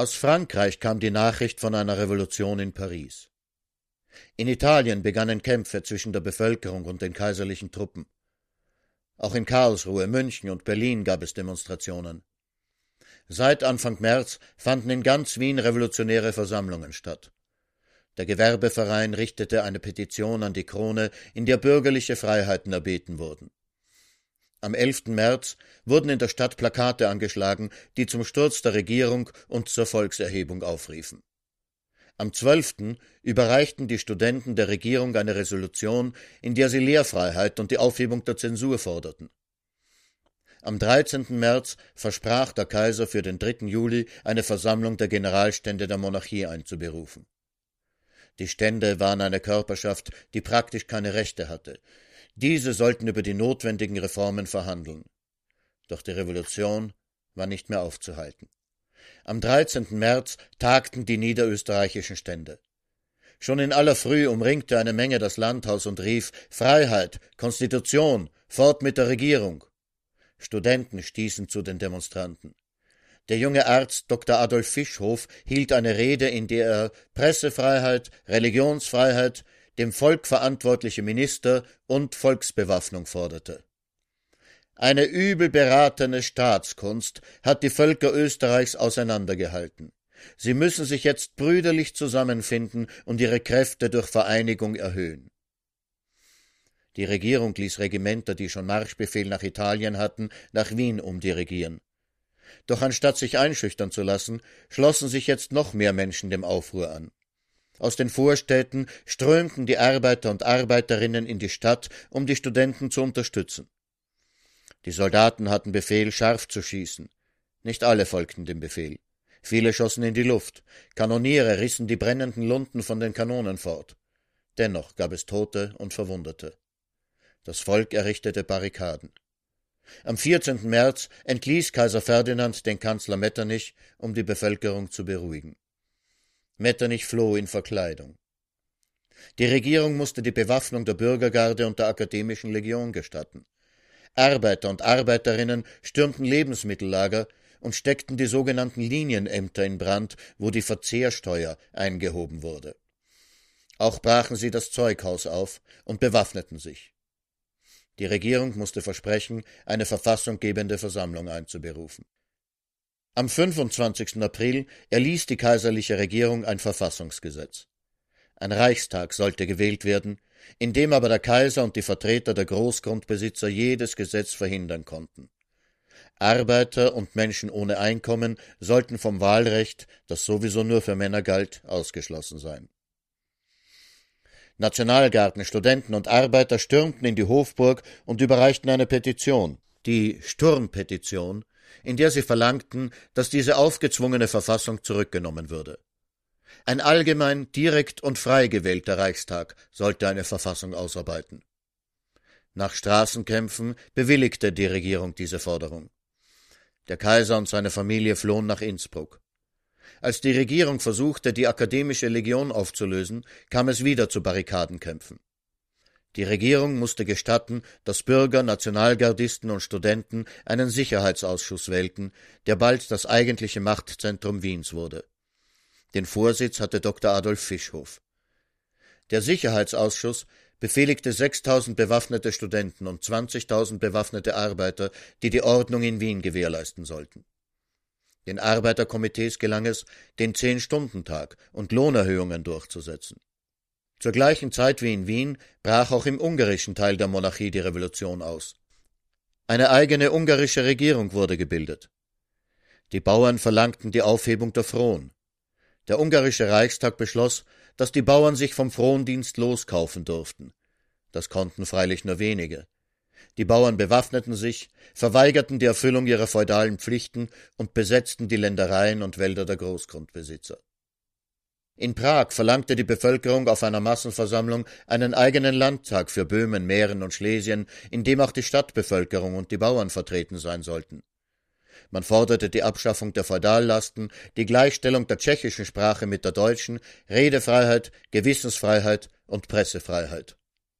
Aus Frankreich kam die Nachricht von einer Revolution in Paris. In Italien begannen Kämpfe zwischen der Bevölkerung und den kaiserlichen Truppen. Auch in Karlsruhe, München und Berlin gab es Demonstrationen. Seit Anfang März fanden in ganz Wien revolutionäre Versammlungen statt. Der Gewerbeverein richtete eine Petition an die Krone, in der bürgerliche Freiheiten erbeten wurden. Am 11. März wurden in der Stadt Plakate angeschlagen, die zum Sturz der Regierung und zur Volkserhebung aufriefen. Am 12. überreichten die Studenten der Regierung eine Resolution, in der sie Lehrfreiheit und die Aufhebung der Zensur forderten. Am 13. März versprach der Kaiser für den 3. Juli eine Versammlung der Generalstände der Monarchie einzuberufen. Die Stände waren eine Körperschaft, die praktisch keine Rechte hatte. Diese sollten über die notwendigen Reformen verhandeln. Doch die Revolution war nicht mehr aufzuhalten. Am 13. März tagten die niederösterreichischen Stände. Schon in aller Früh umringte eine Menge das Landhaus und rief: Freiheit, Konstitution, fort mit der Regierung. Studenten stießen zu den Demonstranten. Der junge Arzt Dr. Adolf Fischhof hielt eine Rede, in der er Pressefreiheit, Religionsfreiheit, dem Volk verantwortliche Minister und Volksbewaffnung forderte. Eine übel beratene Staatskunst hat die Völker Österreichs auseinandergehalten. Sie müssen sich jetzt brüderlich zusammenfinden und ihre Kräfte durch Vereinigung erhöhen. Die Regierung ließ Regimenter, die schon Marschbefehl nach Italien hatten, nach Wien umdirigieren. Doch anstatt sich einschüchtern zu lassen, schlossen sich jetzt noch mehr Menschen dem Aufruhr an. Aus den Vorstädten strömten die Arbeiter und Arbeiterinnen in die Stadt, um die Studenten zu unterstützen. Die Soldaten hatten Befehl, scharf zu schießen. Nicht alle folgten dem Befehl. Viele schossen in die Luft. Kanoniere rissen die brennenden Lunten von den Kanonen fort. Dennoch gab es Tote und Verwundete. Das Volk errichtete Barrikaden. Am 14. März entließ Kaiser Ferdinand den Kanzler Metternich, um die Bevölkerung zu beruhigen. Metternich floh in Verkleidung. Die Regierung musste die Bewaffnung der Bürgergarde und der Akademischen Legion gestatten. Arbeiter und Arbeiterinnen stürmten Lebensmittellager und steckten die sogenannten Linienämter in Brand, wo die Verzehrsteuer eingehoben wurde. Auch brachen sie das Zeughaus auf und bewaffneten sich. Die Regierung musste versprechen, eine verfassunggebende Versammlung einzuberufen. Am 25. April erließ die kaiserliche Regierung ein Verfassungsgesetz. Ein Reichstag sollte gewählt werden, in dem aber der Kaiser und die Vertreter der Großgrundbesitzer jedes Gesetz verhindern konnten. Arbeiter und Menschen ohne Einkommen sollten vom Wahlrecht, das sowieso nur für Männer galt, ausgeschlossen sein. Nationalgarden, Studenten und Arbeiter stürmten in die Hofburg und überreichten eine Petition, die Sturmpetition, in der sie verlangten, dass diese aufgezwungene Verfassung zurückgenommen würde. Ein allgemein, direkt und frei gewählter Reichstag sollte eine Verfassung ausarbeiten. Nach Straßenkämpfen bewilligte die Regierung diese Forderung. Der Kaiser und seine Familie flohen nach Innsbruck. Als die Regierung versuchte, die Akademische Legion aufzulösen, kam es wieder zu Barrikadenkämpfen. Die Regierung musste gestatten, dass Bürger, Nationalgardisten und Studenten einen Sicherheitsausschuss wählten, der bald das eigentliche Machtzentrum Wiens wurde. Den Vorsitz hatte Dr. Adolf Fischhof. Der Sicherheitsausschuss befehligte 6.000 bewaffnete Studenten und 20.000 bewaffnete Arbeiter, die die Ordnung in Wien gewährleisten sollten. Den Arbeiterkomitees gelang es, den 10-Stunden-Tag und Lohnerhöhungen durchzusetzen. Zur gleichen Zeit wie in Wien brach auch im ungarischen Teil der Monarchie die Revolution aus. Eine eigene ungarische Regierung wurde gebildet. Die Bauern verlangten die Aufhebung der Fron. Der ungarische Reichstag beschloss, dass die Bauern sich vom Frondienst loskaufen durften. Das konnten freilich nur wenige. Die Bauern bewaffneten sich, verweigerten die Erfüllung ihrer feudalen Pflichten und besetzten die Ländereien und Wälder der Großgrundbesitzer. In Prag verlangte die Bevölkerung auf einer Massenversammlung einen eigenen Landtag für Böhmen, Mähren und Schlesien, in dem auch die Stadtbevölkerung und die Bauern vertreten sein sollten. Man forderte die Abschaffung der Feudallasten, die Gleichstellung der tschechischen Sprache mit der deutschen, Redefreiheit, Gewissensfreiheit und Pressefreiheit.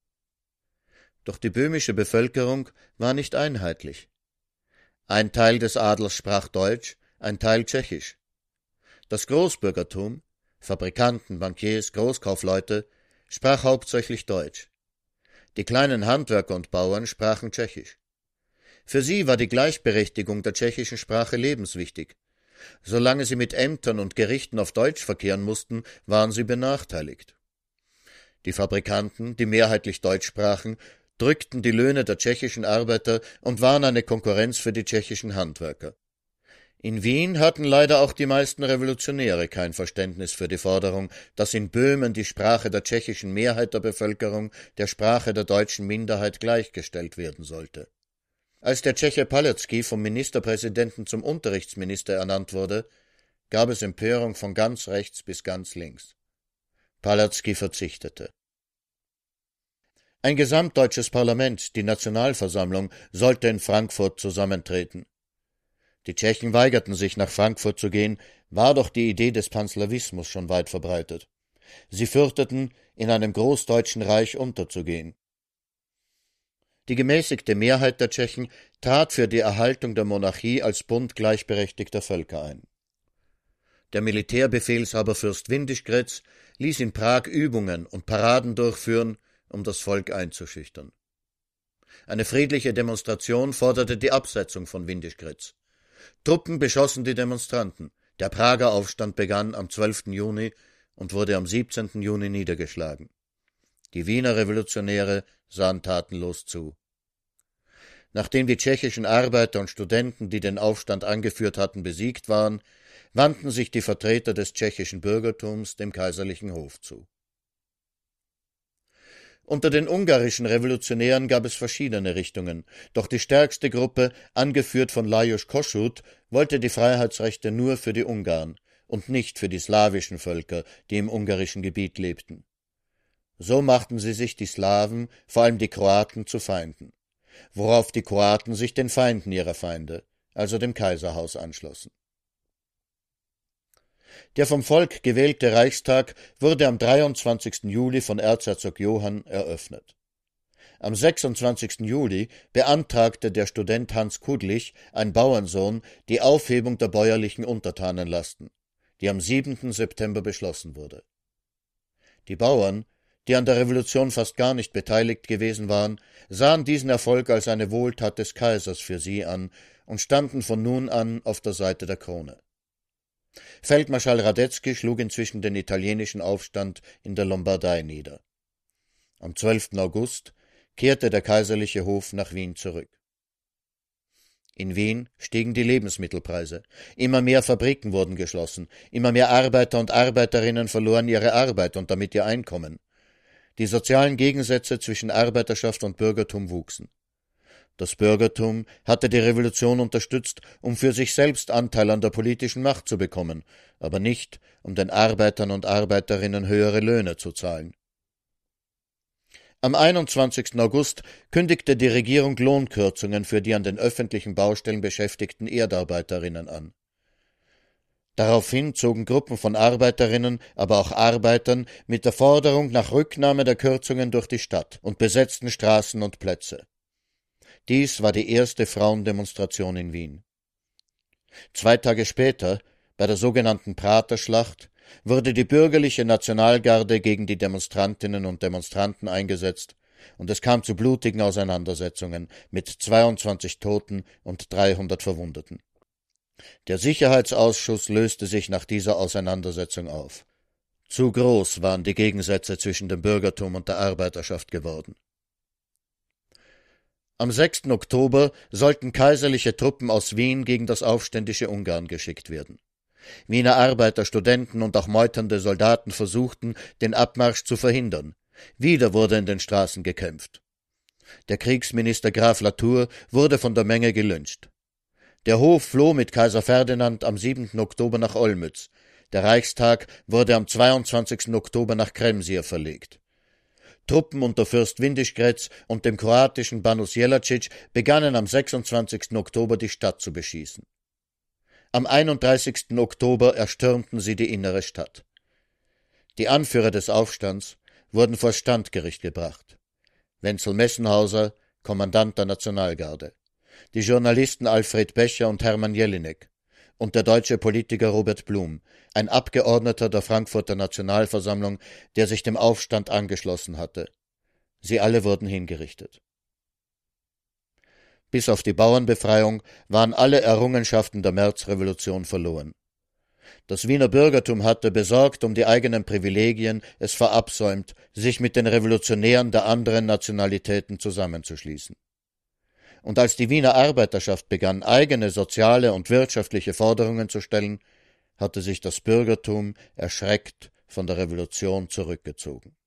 Doch die böhmische Bevölkerung war nicht einheitlich. Ein Teil des Adels sprach Deutsch, ein Teil Tschechisch. Das Großbürgertum, Fabrikanten, Bankiers, Großkaufleute, sprach hauptsächlich Deutsch. Die kleinen Handwerker und Bauern sprachen Tschechisch. Für sie war die Gleichberechtigung der tschechischen Sprache lebenswichtig. Solange sie mit Ämtern und Gerichten auf Deutsch verkehren mussten, waren sie benachteiligt. Die Fabrikanten, die mehrheitlich Deutsch sprachen, drückten die Löhne der tschechischen Arbeiter und waren eine Konkurrenz für die tschechischen Handwerker. In Wien hatten leider auch die meisten Revolutionäre kein Verständnis für die Forderung, dass in Böhmen die Sprache der tschechischen Mehrheit der Bevölkerung der Sprache der deutschen Minderheit gleichgestellt werden sollte. Als der Tscheche Palecký vom Ministerpräsidenten zum Unterrichtsminister ernannt wurde, gab es Empörung von ganz rechts bis ganz links. Palecký verzichtete. Ein gesamtdeutsches Parlament, die Nationalversammlung, sollte in Frankfurt zusammentreten. Die Tschechen weigerten sich, nach Frankfurt zu gehen, war doch die Idee des Panslawismus schon weit verbreitet. Sie fürchteten, in einem großdeutschen Reich unterzugehen. Die gemäßigte Mehrheit der Tschechen trat für die Erhaltung der Monarchie als Bund gleichberechtigter Völker ein. Der Militärbefehlshaber Fürst Windischgrätz ließ in Prag Übungen und Paraden durchführen, um das Volk einzuschüchtern. Eine friedliche Demonstration forderte die Absetzung von Windischgrätz. Truppen beschossen die Demonstranten. Der Prager Aufstand begann am 12. Juni und wurde am 17. Juni niedergeschlagen. Die Wiener Revolutionäre sahen tatenlos zu. Nachdem die tschechischen Arbeiter und Studenten, die den Aufstand angeführt hatten, besiegt waren, wandten sich die Vertreter des tschechischen Bürgertums dem kaiserlichen Hof zu. Unter den ungarischen Revolutionären gab es verschiedene Richtungen, doch die stärkste Gruppe, angeführt von Lajos Kossuth, wollte die Freiheitsrechte nur für die Ungarn und nicht für die slawischen Völker, die im ungarischen Gebiet lebten. So machten sie sich die Slawen, vor allem die Kroaten, zu Feinden, worauf die Kroaten sich den Feinden ihrer Feinde, also dem Kaiserhaus, anschlossen. Der vom Volk gewählte Reichstag wurde am 23. Juli von Erzherzog Johann eröffnet. Am 26. Juli beantragte der Student Hans Kudlich, ein Bauernsohn, die Aufhebung der bäuerlichen Untertanenlasten, die am 7. September beschlossen wurde. Die Bauern, die an der Revolution fast gar nicht beteiligt gewesen waren, sahen diesen Erfolg als eine Wohltat des Kaisers für sie an und standen von nun an auf der Seite der Krone. Feldmarschall Radetzky schlug inzwischen den italienischen Aufstand in der Lombardei nieder. Am 12. August kehrte der kaiserliche Hof nach Wien zurück. In Wien stiegen die Lebensmittelpreise, immer mehr Fabriken wurden geschlossen, immer mehr Arbeiter und Arbeiterinnen verloren ihre Arbeit und damit ihr Einkommen. Die sozialen Gegensätze zwischen Arbeiterschaft und Bürgertum wuchsen. Das Bürgertum hatte die Revolution unterstützt, um für sich selbst Anteil an der politischen Macht zu bekommen, aber nicht, um den Arbeitern und Arbeiterinnen höhere Löhne zu zahlen. Am 21. August kündigte die Regierung Lohnkürzungen für die an den öffentlichen Baustellen beschäftigten Erdarbeiterinnen an. Daraufhin zogen Gruppen von Arbeiterinnen, aber auch Arbeitern mit der Forderung nach Rücknahme der Kürzungen durch die Stadt und besetzten Straßen und Plätze. Dies war die erste Frauendemonstration in Wien. 2 Tage später, bei der sogenannten Praterschlacht, wurde die bürgerliche Nationalgarde gegen die Demonstrantinnen und Demonstranten eingesetzt, und es kam zu blutigen Auseinandersetzungen mit 22 Toten und 300 Verwundeten. Der Sicherheitsausschuss löste sich nach dieser Auseinandersetzung auf. Zu groß waren die Gegensätze zwischen dem Bürgertum und der Arbeiterschaft geworden. Am 6. Oktober sollten kaiserliche Truppen aus Wien gegen das aufständische Ungarn geschickt werden. Wiener Arbeiter, Studenten und auch meuternde Soldaten versuchten, den Abmarsch zu verhindern. Wieder wurde in den Straßen gekämpft. Der Kriegsminister Graf Latour wurde von der Menge gelyncht. Der Hof floh mit Kaiser Ferdinand am 7. Oktober nach Olmütz. Der Reichstag wurde am 22. Oktober nach Kremsier verlegt. Truppen unter Fürst Windischgrätz und dem kroatischen Banus Jelačić begannen am 26. Oktober die Stadt zu beschießen. Am 31. Oktober erstürmten sie die innere Stadt. Die Anführer des Aufstands wurden vor Standgericht gebracht. Wenzel Messenhauser, Kommandant der Nationalgarde, die Journalisten Alfred Becher und Hermann Jelinek und der deutsche Politiker Robert Blum, ein Abgeordneter der Frankfurter Nationalversammlung, der sich dem Aufstand angeschlossen hatte. Sie alle wurden hingerichtet. Bis auf die Bauernbefreiung waren alle Errungenschaften der Märzrevolution verloren. Das Wiener Bürgertum hatte, besorgt um die eigenen Privilegien, es verabsäumt, sich mit den Revolutionären der anderen Nationalitäten zusammenzuschließen. Und als die Wiener Arbeiterschaft begann, eigene soziale und wirtschaftliche Forderungen zu stellen, hatte sich das Bürgertum erschreckt von der Revolution zurückgezogen.